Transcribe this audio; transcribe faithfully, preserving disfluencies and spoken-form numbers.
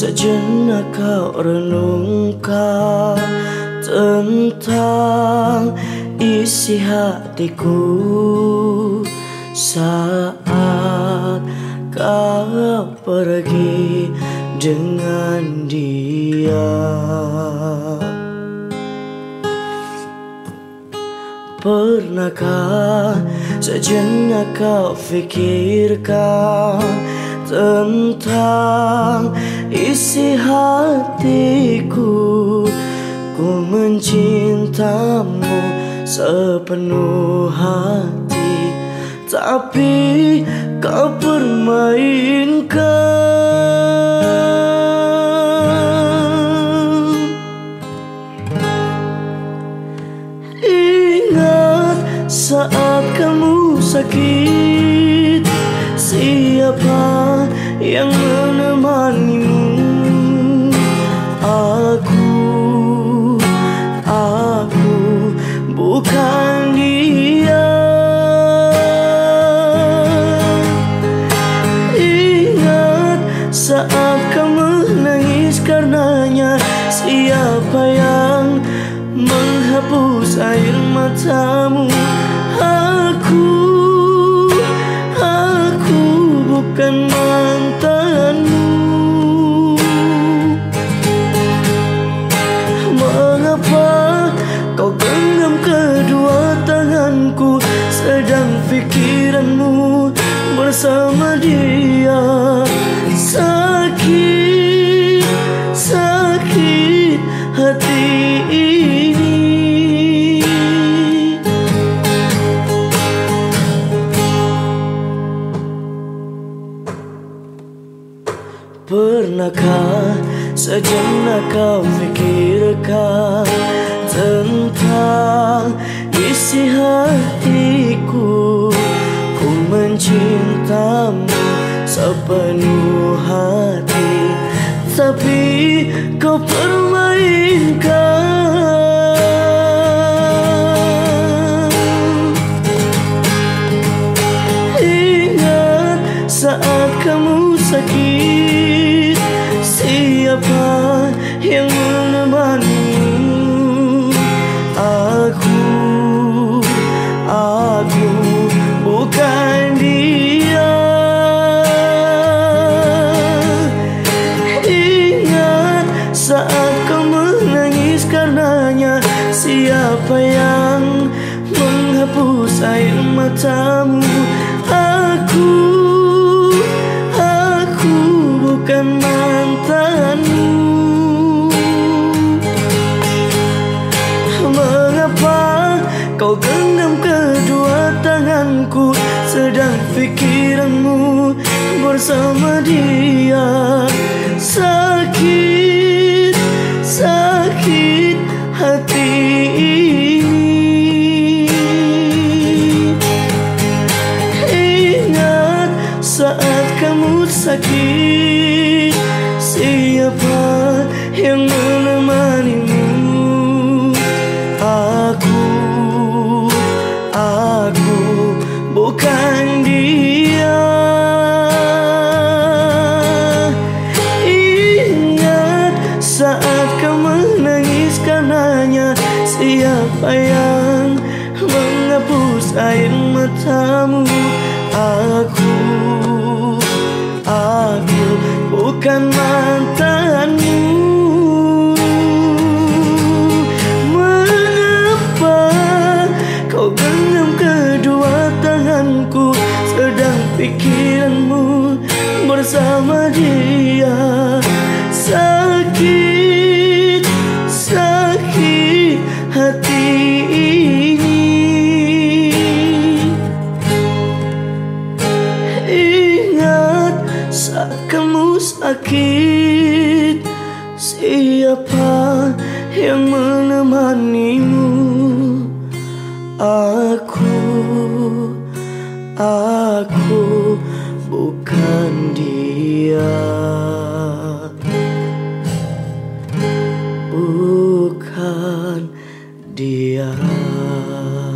sejenak kau renungkan tentang isi hatiku saat kau pergi dengan dia. Pernahkah sejenak kau pikirkan tentang isi hatiku? Ku mencintamu sepenuh hati, tapi kau permainkan. Ingat saat kamu sakit, siapa yang menemanimu? Aku, aku bukan dia. Ingat saat kau menangis karenanya, siapa yang menghapus air matamu? Aku, aku bukan mantanmu. Mengapa kau genggam kedua tanganku, sedang pikiranmu bersama dia? Sakit, sakit hati ini. Pernahkah sejenak kau pikirkan tentang isi hatiku? Ku mencintamu sepenuh hati, tapi kau permainkan. Ingat saat kamu sakit, siapa yang menemanimu? Aku, aku bukan dia. Ingat saat kau menangis karenanya, siapa yang menghapus air matamu? Aku, aku bukan mantanmu. Mengapa kau genggam kedua tanganku, sedang pikiranmu bersama dia? Sakit, sakit hati ini. Ingat saat kamu sakit, siapa yang menemanimu? Aku, aku bukan dia. Ingat saat kau menangis karenanya, siapa yang menghapus air matamu? Aku, aku bukan mantanmu. Mengapa kau genggam kedua tanganku, sedang pikiranmu bersama dia? Sakit, sakit hati ini. Ingat saat kamu sakit, siapa yang menemanimu? Aku, aku bukan dia. Bukan dia.